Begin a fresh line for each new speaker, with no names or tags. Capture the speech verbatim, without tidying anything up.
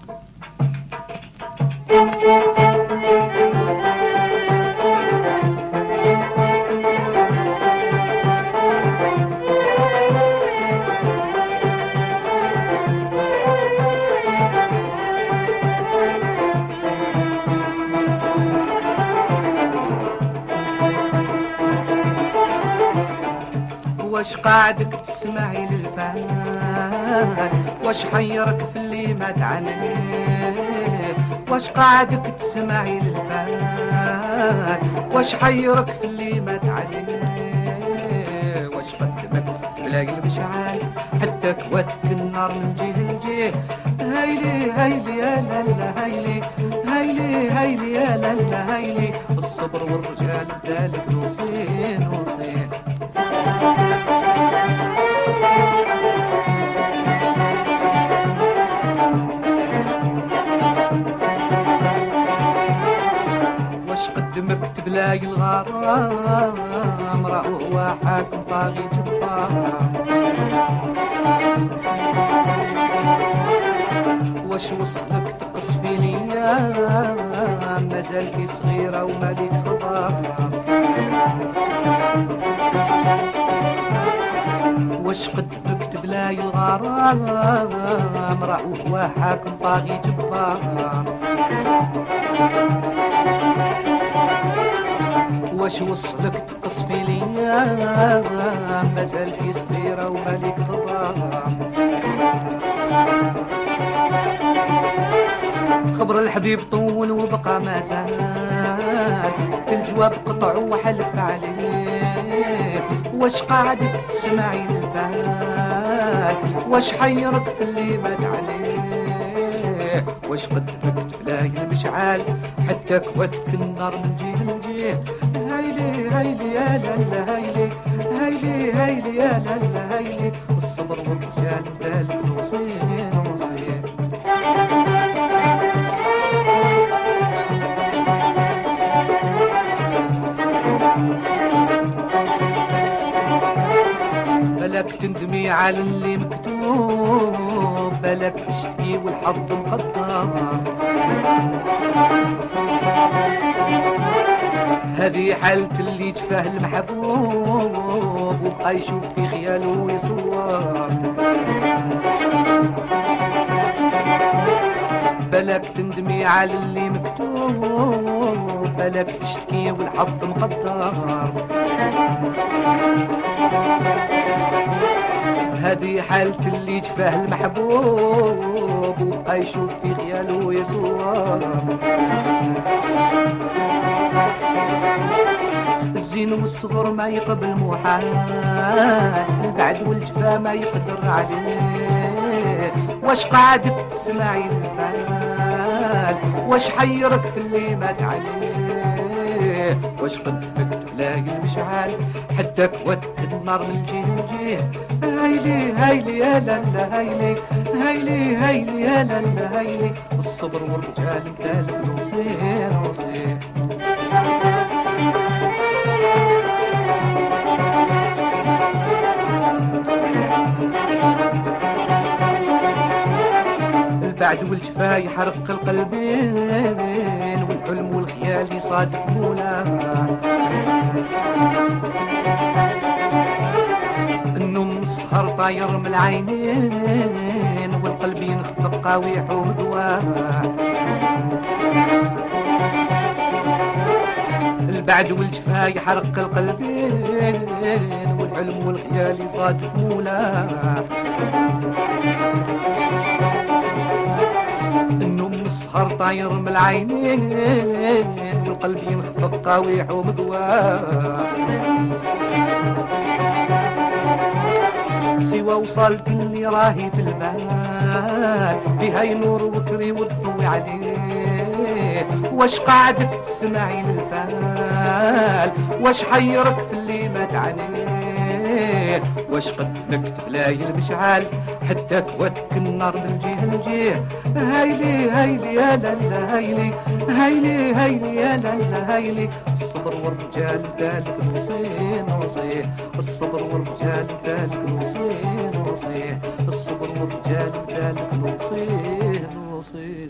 واش قاعدك تسمعي للفان؟ واش حيرك في اللي ما تعني؟ واش قاعدك تسمعي للفان؟ واش حيرك في اللي ما تعني؟ واش قدمك بلاقي المشعل حتى كواتك النار من جهه لجهه؟ هايلي هايلي يا لالا هايلي هايلي هايلي يا لالا هايلي، الصبر والرجال ذلك نوصين نوصين. قدمك تبلاقي الغرام راه هو حاكم طاغي جبار. واش وصلك تقصفي ليا مازالكي صغيرة ومالك خبار؟ واش قدمك تبلاقي الغرام راه هو حاكم طاغي جبار. واش وصلك تقصفي ليا مازال في صغيرة ومالك خبار؟ خبر الحبيب طول وبقى مازال الجواب قطع وحلف عليه. واش قاعدك تسمعي للبال؟ واش حيرك في اللي مات عليه؟ واش قدمك تلاقي المشعال حتى كواتك النار من جهه لجهه؟ هايلي هايلي يا لالا هايلي هايلي هايلي يا لالا هايلي، الصبر والرجال ذلك نوصين نوصين. بلاك تندمي على اللي مكتوب، بلاك تشتكي والحظ مقدر. هذه حالة اللي جفاه المحبوب وبقى يشوف في خياله ويصور. بلاك تندمي على اللي مكتوب، بلاك تشتكي والحظ مقدر. هذه حالة اللي جفاه المحبوب وبقى يشوف في خياله ويصور. الزين والصغر ما يقبل محال، البعد والجفا ما يقدر عليه. واش قاعدك تسمعي للبال؟ واش حيرك في اللي مات عليه؟ واش قدمك تلاقي المشعال حتى كواتك النار من جهه لجهه؟ هايلي هايلي يا لالا هايلي هايلي هايلي يا لالا هايلي، الصبر والرجال مثالك نوصين نوصين. البعد والجفا يحرق القلبين، والحلم والخيال يصادف مولاه. النوم السهر طاير من العينين، والقلب ينخفق قاويح ومدواه. البعد والجفا يحرق القلبين، والحلم والخيال يصادف مولاه. النوم السهر طاير من العينين، والقلب ينخفق قاويح ومدواه. سوى وصلت اللي راهي في المال، بها ينور وكري والضوي عليه. واش قاعدك تسمعي للفال؟ واش حيرك في اللي مات عليه؟ واش قدمك تبلاي المشعال حتى كواتك النار من جهه لجهه؟ هايلي هايلي يا لالا هايلي هايلي هايلي يا لالا هايلي، الصبر والرجال ذلك نوصيه نوصيه. الصبر والرجال ذلك نوصيه نوصيه. الصبر والرجال ذلك نوصيه نوصيه.